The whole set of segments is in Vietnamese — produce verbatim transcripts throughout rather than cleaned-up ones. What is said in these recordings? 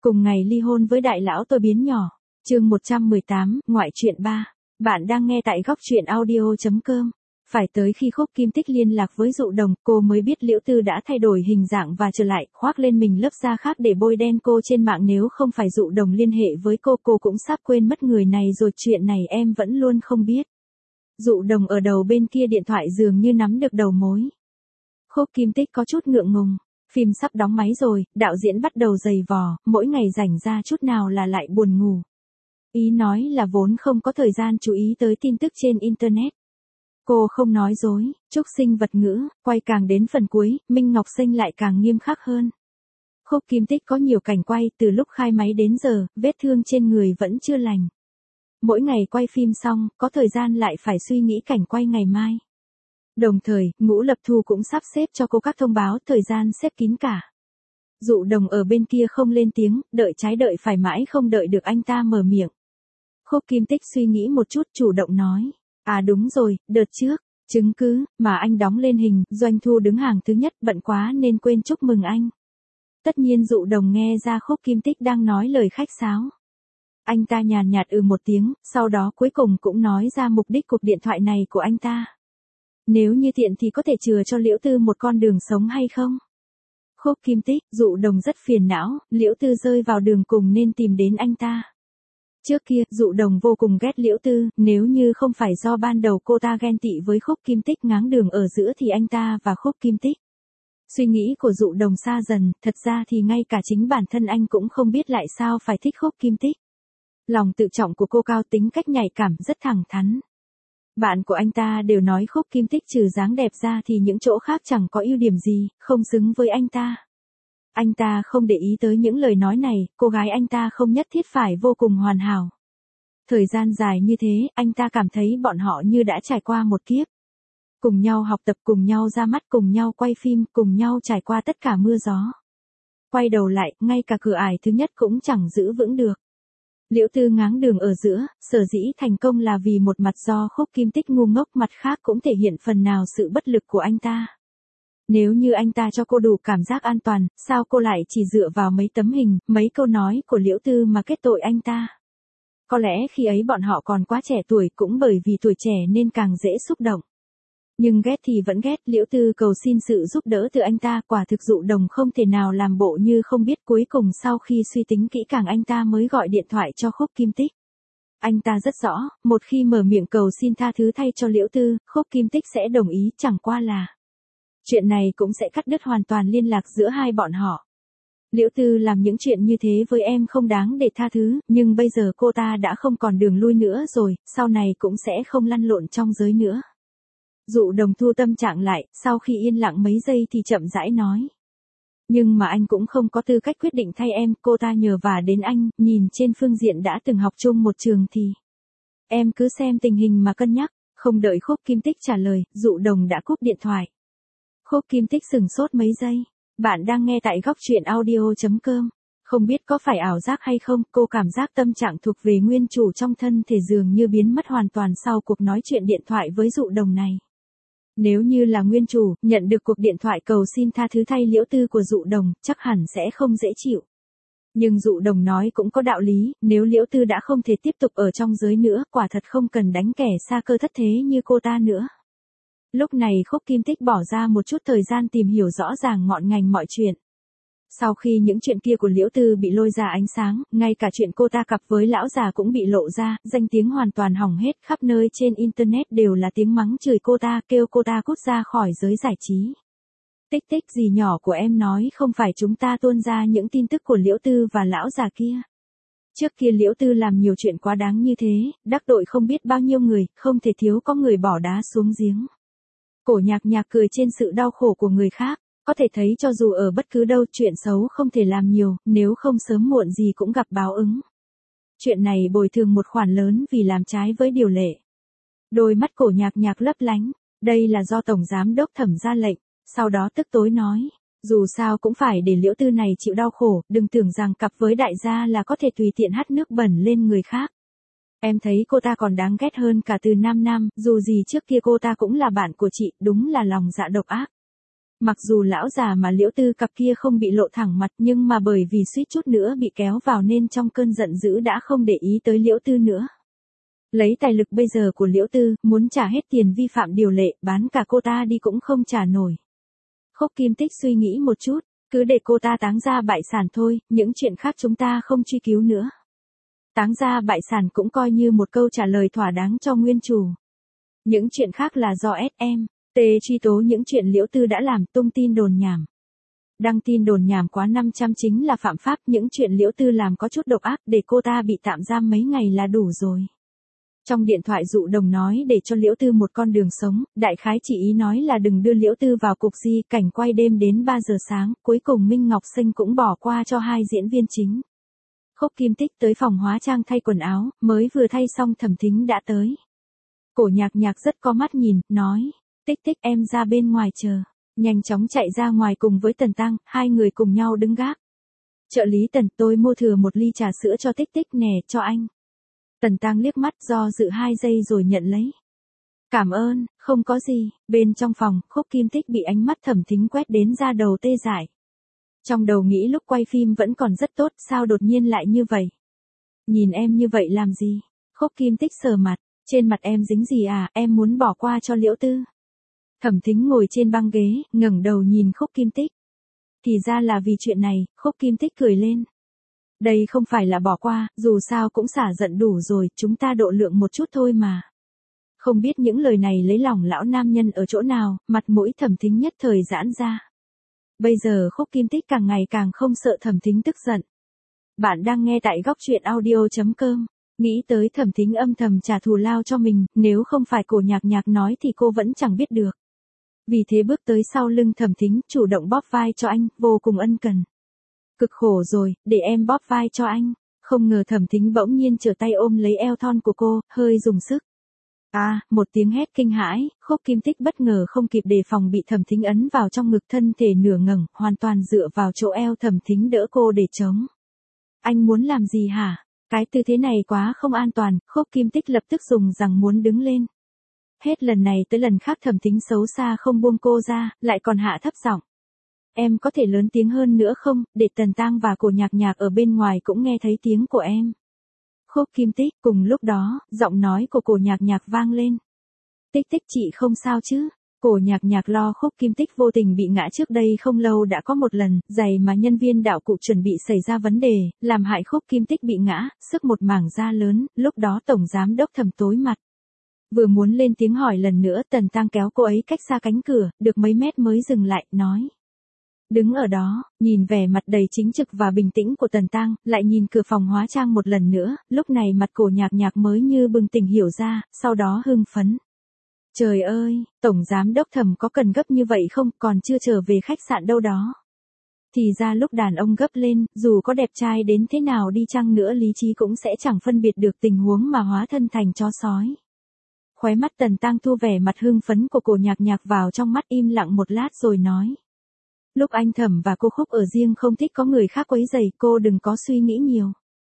Cùng ngày ly hôn với đại lão tôi biến nhỏ. Chương một trăm mười tám, ngoại truyện ba. Bạn đang nghe tại góc truyện audio chấm com. Phải tới khi Khúc Kim Tích liên lạc với Dụ Đồng, cô mới biết Liễu Tư đã thay đổi hình dạng và trở lại, khoác lên mình lớp da khác để bôi đen cô trên mạng. Nếu không phải Dụ Đồng liên hệ với cô, cô cũng sắp quên mất người này rồi. Chuyện này em vẫn luôn không biết. Dụ Đồng ở đầu bên kia điện thoại dường như nắm được đầu mối. Khúc Kim Tích có chút ngượng ngùng. Phim sắp đóng máy rồi, đạo diễn bắt đầu giày vò, mỗi ngày rảnh ra chút nào là lại buồn ngủ. Ý nói là vốn không có thời gian chú ý tới tin tức trên Internet. Cô không nói dối, Trúc Sinh vật ngữ, quay càng đến phần cuối, Minh Ngọc Sinh lại càng nghiêm khắc hơn. Khúc Kim Tích có nhiều cảnh quay, từ lúc khai máy đến giờ, vết thương trên người vẫn chưa lành. Mỗi ngày quay phim xong, có thời gian lại phải suy nghĩ cảnh quay ngày mai. Đồng thời, Ngũ Lập Thu cũng sắp xếp cho cô các thông báo, thời gian xếp kín cả. Dụ Đồng ở bên kia không lên tiếng, đợi trái đợi phải mãi không đợi được anh ta mở miệng. Khúc Kim Tích suy nghĩ một chút, chủ động nói. À đúng rồi, đợt trước, chứng cứ, mà anh đóng lên hình, doanh thu đứng hàng thứ nhất, bận quá nên quên chúc mừng anh. Tất nhiên Dụ Đồng nghe ra Khúc Kim Tích đang nói lời khách sáo. Anh ta nhàn nhạt ừ một tiếng, sau đó cuối cùng cũng nói ra mục đích cuộc điện thoại này của anh ta. Nếu như tiện thì có thể chừa cho Liễu Tư một con đường sống hay không? Khúc Kim Tích, Dụ Đồng rất phiền não, Liễu Tư rơi vào đường cùng nên tìm đến anh ta. Trước kia, Dụ Đồng vô cùng ghét Liễu Tư, nếu như không phải do ban đầu cô ta ghen tị với Khúc Kim Tích ngáng đường ở giữa thì anh ta và Khúc Kim Tích. Suy nghĩ của Dụ Đồng xa dần, thật ra thì ngay cả chính bản thân anh cũng không biết lại sao phải thích Khúc Kim Tích. Lòng tự trọng của cô cao, tính cách nhạy cảm, rất thẳng thắn. Bạn của anh ta đều nói Khúc Kim Tích trừ dáng đẹp ra thì những chỗ khác chẳng có ưu điểm gì, không xứng với anh ta. Anh ta không để ý tới những lời nói này, cô gái anh ta không nhất thiết phải vô cùng hoàn hảo. Thời gian dài như thế, anh ta cảm thấy bọn họ như đã trải qua một kiếp. Cùng nhau học tập, cùng nhau ra mắt, cùng nhau quay phim, cùng nhau trải qua tất cả mưa gió. Quay đầu lại, ngay cả cửa ải thứ nhất cũng chẳng giữ vững được. Liễu Tư ngáng đường ở giữa, sở dĩ thành công là vì một mặt do Khúc Kim Tích ngu ngốc, mặt khác cũng thể hiện phần nào sự bất lực của anh ta. Nếu như anh ta cho cô đủ cảm giác an toàn, sao cô lại chỉ dựa vào mấy tấm hình, mấy câu nói của Liễu Tư mà kết tội anh ta? Có lẽ khi ấy bọn họ còn quá trẻ tuổi, cũng bởi vì tuổi trẻ nên càng dễ xúc động. Nhưng ghét thì vẫn ghét, Liễu Tư cầu xin sự giúp đỡ từ anh ta, quả thực Dụ Đồng không thể nào làm bộ như không biết. Cuối cùng sau khi suy tính kỹ càng anh ta mới gọi điện thoại cho Khúc Kim Tích. Anh ta rất rõ, một khi mở miệng cầu xin tha thứ thay cho Liễu Tư, Khúc Kim Tích sẽ đồng ý, chẳng qua là chuyện này cũng sẽ cắt đứt hoàn toàn liên lạc giữa hai bọn họ. Liễu Tư làm những chuyện như thế với em không đáng để tha thứ, nhưng bây giờ cô ta đã không còn đường lui nữa rồi, sau này cũng sẽ không lăn lộn trong giới nữa. Dụ Đồng thu tâm trạng lại, sau khi yên lặng mấy giây thì chậm rãi nói. Nhưng mà anh cũng không có tư cách quyết định thay em, cô ta nhờ vả đến anh, nhìn trên phương diện đã từng học chung một trường thì em cứ xem tình hình mà cân nhắc. Không đợi Khúc Kim Tích trả lời, Dụ Đồng đã cúp điện thoại. Khúc Kim Tích sừng sốt mấy giây. Bạn đang nghe tại góc truyện audio chấm com. Không biết có phải ảo giác hay không, cô cảm giác tâm trạng thuộc về nguyên chủ trong thân thể dường như biến mất hoàn toàn sau cuộc nói chuyện điện thoại với Dụ Đồng này. Nếu như là nguyên chủ, nhận được cuộc điện thoại cầu xin tha thứ thay Liễu Tư của Dụ Đồng, chắc hẳn sẽ không dễ chịu. Nhưng Dụ Đồng nói cũng có đạo lý, nếu Liễu Tư đã không thể tiếp tục ở trong giới nữa, quả thật không cần đánh kẻ xa cơ thất thế như cô ta nữa. Lúc này Khúc Kim Tích bỏ ra một chút thời gian tìm hiểu rõ ràng ngọn ngành mọi chuyện. Sau khi những chuyện kia của Liễu Tư bị lôi ra ánh sáng, ngay cả chuyện cô ta cặp với lão già cũng bị lộ ra, danh tiếng hoàn toàn hỏng hết, khắp nơi trên Internet đều là tiếng mắng chửi cô ta, kêu cô ta cút ra khỏi giới giải trí. Tích tích gì nhỏ của em nói không phải chúng ta tuôn ra những tin tức của Liễu Tư và lão già kia. Trước kia Liễu Tư làm nhiều chuyện quá đáng như thế, đắc tội không biết bao nhiêu người, không thể thiếu có người bỏ đá xuống giếng. Cổ Nhạc Nhạc cười trên sự đau khổ của người khác. Có thể thấy cho dù ở bất cứ đâu, chuyện xấu không thể làm nhiều, nếu không sớm muộn gì cũng gặp báo ứng. Chuyện này bồi thường một khoản lớn vì làm trái với điều lệ. Đôi mắt Cổ Nhạc Nhạc lấp lánh, đây là do Tổng Giám Đốc Thẩm ra lệnh, sau đó tức tối nói, dù sao cũng phải để Liễu Tư này chịu đau khổ, đừng tưởng rằng cặp với đại gia là có thể tùy tiện hắt nước bẩn lên người khác. Em thấy cô ta còn đáng ghét hơn cả Từ Nam Nam, dù gì trước kia cô ta cũng là bạn của chị, đúng là lòng dạ độc ác. Mặc dù lão già mà Liễu Tư cặp kia không bị lộ thẳng mặt nhưng mà bởi vì suýt chút nữa bị kéo vào nên trong cơn giận dữ đã không để ý tới Liễu Tư nữa. Lấy tài lực bây giờ của Liễu Tư, muốn trả hết tiền vi phạm điều lệ, bán cả cô ta đi cũng không trả nổi. Khúc Kim Tích suy nghĩ một chút, cứ để cô ta táng ra bại sản thôi, những chuyện khác chúng ta không truy cứu nữa. Táng ra bại sản cũng coi như một câu trả lời thỏa đáng cho nguyên chủ. Những chuyện khác là do ét em, tê truy tố những chuyện Liễu Tư đã làm, tung tin đồn nhảm. Đăng tin đồn nhảm quá năm trăm chính là phạm pháp, những chuyện Liễu Tư làm có chút độc ác, để cô ta bị tạm giam mấy ngày là đủ rồi. Trong điện thoại Dụ Đồng nói để cho Liễu Tư một con đường sống, đại khái chỉ ý nói là đừng đưa Liễu Tư vào cục di, cảnh quay đêm đến ba giờ sáng, cuối cùng Minh Ngọc Sinh cũng bỏ qua cho hai diễn viên chính. Khúc Kim Tích tới phòng hóa trang thay quần áo, mới vừa thay xong Thẩm Thính đã tới. Cổ Nhạc Nhạc rất có mắt nhìn, nói, Tích Tích em ra bên ngoài chờ. Nhanh chóng chạy ra ngoài cùng với Tần Tăng, hai người cùng nhau đứng gác. Trợ lý Tần, tôi mua thừa một ly trà sữa cho Tích Tích nè, cho anh. Tần Tăng liếc mắt do dự hai giây rồi nhận lấy. Cảm ơn, không có gì. Bên trong phòng, Khúc Kim Tích bị ánh mắt Thẩm Thính quét đến da đầu tê dại. Trong đầu nghĩ lúc quay phim vẫn còn rất tốt, sao đột nhiên lại như vậy? Nhìn em như vậy làm gì? Khúc Kim Tích sờ mặt, trên mặt em dính gì à, em muốn bỏ qua cho Liễu Tư. Thẩm Thính ngồi trên băng ghế, ngẩng đầu nhìn Khúc Kim Tích. Thì ra là vì chuyện này, Khúc Kim Tích cười lên. Đây không phải là bỏ qua, dù sao cũng xả giận đủ rồi, chúng ta độ lượng một chút thôi mà. Không biết những lời này lấy lòng lão nam nhân ở chỗ nào, mặt mũi Thẩm Thính nhất thời giãn ra. Bây giờ Khúc Kim Tích càng ngày càng không sợ Thẩm Thính tức giận. Bạn đang nghe tại góc truyện audio chấm com. Nghĩ tới Thẩm Thính âm thầm trả thù lao cho mình, nếu không phải Cổ Nhạc Nhạc nói thì cô vẫn chẳng biết được. Vì thế bước tới sau lưng Thẩm Thính, chủ động bóp vai cho anh, vô cùng ân cần. Cực khổ rồi, để em bóp vai cho anh. Không ngờ Thẩm Thính bỗng nhiên trở tay ôm lấy eo thon của cô, hơi dùng sức. À, một tiếng hét kinh hãi, Khúc Kim Tích bất ngờ không kịp đề phòng bị Thẩm Thính ấn vào trong ngực, thân thể nửa ngẩng, hoàn toàn dựa vào chỗ eo Thẩm Thính đỡ cô để chống. Anh muốn làm gì hả? Cái tư thế này quá không an toàn, Khúc Kim Tích lập tức dùng rằng muốn đứng lên. Hết lần này tới lần khác Thẩm Thính xấu xa không buông cô ra, lại còn hạ thấp giọng. Em có thể lớn tiếng hơn nữa không, để Tần Tăng và Cổ Nhạc Nhạc ở bên ngoài cũng nghe thấy tiếng của em. Khúc Kim Tích, cùng lúc đó, giọng nói của Cổ Nhạc Nhạc vang lên. Tích Tích chị không sao chứ? Cổ Nhạc Nhạc lo Khúc Kim Tích vô tình bị ngã trước đây không lâu đã có một lần, giày mà nhân viên đạo cụ chuẩn bị xảy ra vấn đề, làm hại Khúc Kim Tích bị ngã, sức một mảng da lớn, lúc đó Tổng Giám Đốc Thẩm tối mặt. Vừa muốn lên tiếng hỏi lần nữa, Tần Tăng kéo cô ấy cách xa cánh cửa, được mấy mét mới dừng lại, nói. Đứng ở đó, nhìn vẻ mặt đầy chính trực và bình tĩnh của Tần Tăng, lại nhìn cửa phòng hóa trang một lần nữa, lúc này mặt Cổ Nhạc Nhạc mới như bừng tỉnh hiểu ra, sau đó hưng phấn. Trời ơi, Tổng Giám Đốc Thẩm có cần gấp như vậy không, còn chưa trở về khách sạn đâu đó. Thì ra lúc đàn ông gấp lên, dù có đẹp trai đến thế nào đi chăng nữa lý trí cũng sẽ chẳng phân biệt được tình huống mà hóa thân thành chó sói. Khóe mắt Tần Tăng thu vẻ mặt hưng phấn của Cổ Nhạc Nhạc vào trong mắt, im lặng một lát rồi nói. Lúc anh Thẩm và cô Khúc ở riêng không thích có người khác quấy rầy, cô đừng có suy nghĩ nhiều.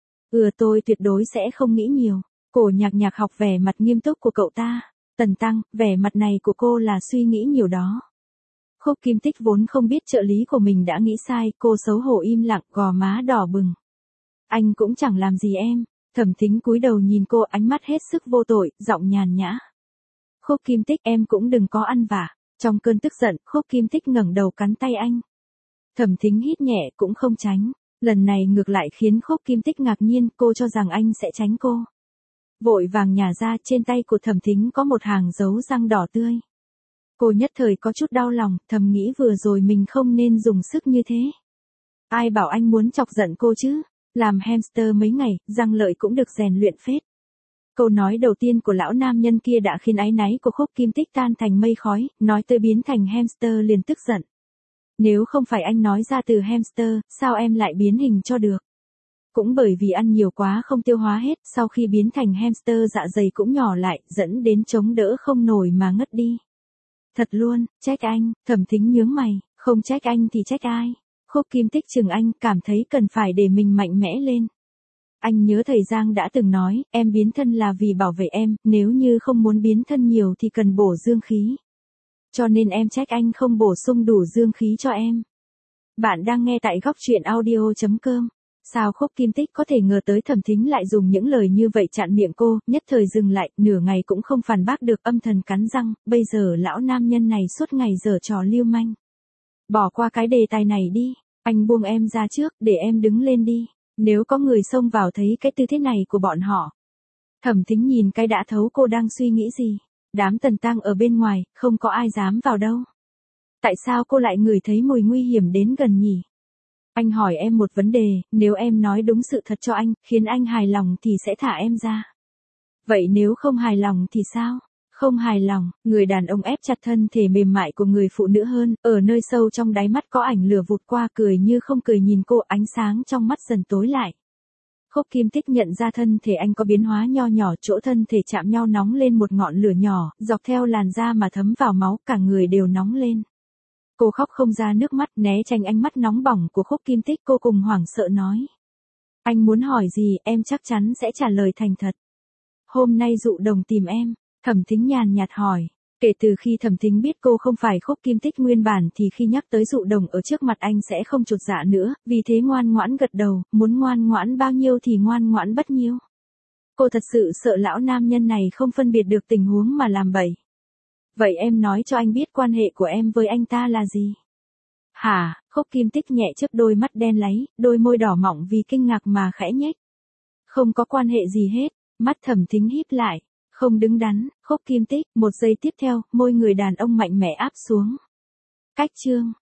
Ừ, tôi tuyệt đối sẽ không nghĩ nhiều. Cổ Nhạc Nhạc học vẻ mặt nghiêm túc của cậu ta. Tần Tăng, vẻ mặt này của cô là suy nghĩ nhiều đó. Khúc Kim Tích vốn không biết trợ lý của mình đã nghĩ sai, cô xấu hổ im lặng, gò má đỏ bừng. Anh cũng chẳng làm gì em. Thẩm Thính cúi đầu nhìn cô, ánh mắt hết sức vô tội, giọng nhàn nhã. Khúc Kim Tích, em cũng đừng có ăn vạ. Trong cơn tức giận, Khúc Kim Tích ngẩng đầu cắn tay anh. Thẩm Thính hít nhẹ cũng không tránh. Lần này ngược lại khiến Khúc Kim Tích ngạc nhiên, cô cho rằng anh sẽ tránh cô. Vội vàng nhả ra, trên tay của Thẩm Thính có một hàng dấu răng đỏ tươi. Cô nhất thời có chút đau lòng, thầm nghĩ vừa rồi mình không nên dùng sức như thế. Ai bảo anh muốn chọc giận cô chứ? Làm hamster mấy ngày, răng lợi cũng được rèn luyện phết. Câu nói đầu tiên của lão nam nhân kia đã khiến áy náy của Khúc Kim Tích tan thành mây khói, nói tới biến thành hamster liền tức giận. Nếu không phải anh nói ra từ hamster, sao em lại biến hình cho được? Cũng bởi vì ăn nhiều quá không tiêu hóa hết, sau khi biến thành hamster dạ dày cũng nhỏ lại, dẫn đến chống đỡ không nổi mà ngất đi. Thật luôn, trách anh. Thẩm Thính nhướng mày, không trách anh thì trách ai? Khúc Kim Tích chừng anh, cảm thấy cần phải để mình mạnh mẽ lên. Anh nhớ thầy Giang đã từng nói, em biến thân là vì bảo vệ em, nếu như không muốn biến thân nhiều thì cần bổ dương khí. Cho nên em trách anh không bổ sung đủ dương khí cho em. Bạn đang nghe tại góc truyện audio.com. Sao Khúc Kim Tích có thể ngờ tới Thẩm Thính lại dùng những lời như vậy chặn miệng cô, nhất thời dừng lại, nửa ngày cũng không phản bác được, âm thầm cắn răng, bây giờ lão nam nhân này suốt ngày giở trò lưu manh. Bỏ qua cái đề tài này đi, anh buông em ra trước, để em đứng lên đi, nếu có người xông vào thấy cái tư thế này của bọn họ. Thẩm Thính nhìn cái đã thấu cô đang suy nghĩ gì, đám Tần Tăng ở bên ngoài, không có ai dám vào đâu. Tại sao cô lại ngửi thấy mùi nguy hiểm đến gần nhỉ? Anh hỏi em một vấn đề, nếu em nói đúng sự thật cho anh, khiến anh hài lòng thì sẽ thả em ra. Vậy nếu không hài lòng thì sao? Không hài lòng, người đàn ông ép chặt thân thể mềm mại của người phụ nữ hơn, ở nơi sâu trong đáy mắt có ảnh lửa vụt qua, cười như không cười nhìn cô, ánh sáng trong mắt dần tối lại. Khúc Kim Tích nhận ra thân thể anh có biến hóa nho nhỏ, chỗ thân thể chạm nhau nóng lên một ngọn lửa nhỏ, dọc theo làn da mà thấm vào máu, cả người đều nóng lên. Cô khóc không ra nước mắt, né tránh ánh mắt nóng bỏng của Khúc Kim Tích, cô cùng hoảng sợ nói. Anh muốn hỏi gì, em chắc chắn sẽ trả lời thành thật. Hôm nay Dụ Đồng tìm em, Thẩm Thính nhàn nhạt hỏi. Kể từ khi Thẩm Thính biết cô không phải Khúc Kim Tích nguyên bản thì khi nhắc tới Dụ Đồng ở trước mặt anh sẽ không chột dạ nữa, vì thế ngoan ngoãn gật đầu, muốn ngoan ngoãn bao nhiêu thì ngoan ngoãn bấy nhiêu. Cô thật sự sợ lão nam nhân này không phân biệt được tình huống mà làm bậy. Vậy em nói cho anh biết quan hệ của em với anh ta là gì? Hả? Khúc Kim Tích nhẹ chớp đôi mắt đen láy, đôi môi đỏ mọng vì kinh ngạc mà khẽ nhếch. Không có quan hệ gì hết, mắt Thẩm Thính híp lại, không đứng đắn, Khúc Kim Tích, một giây tiếp theo, môi người đàn ông mạnh mẽ áp xuống. Cách chương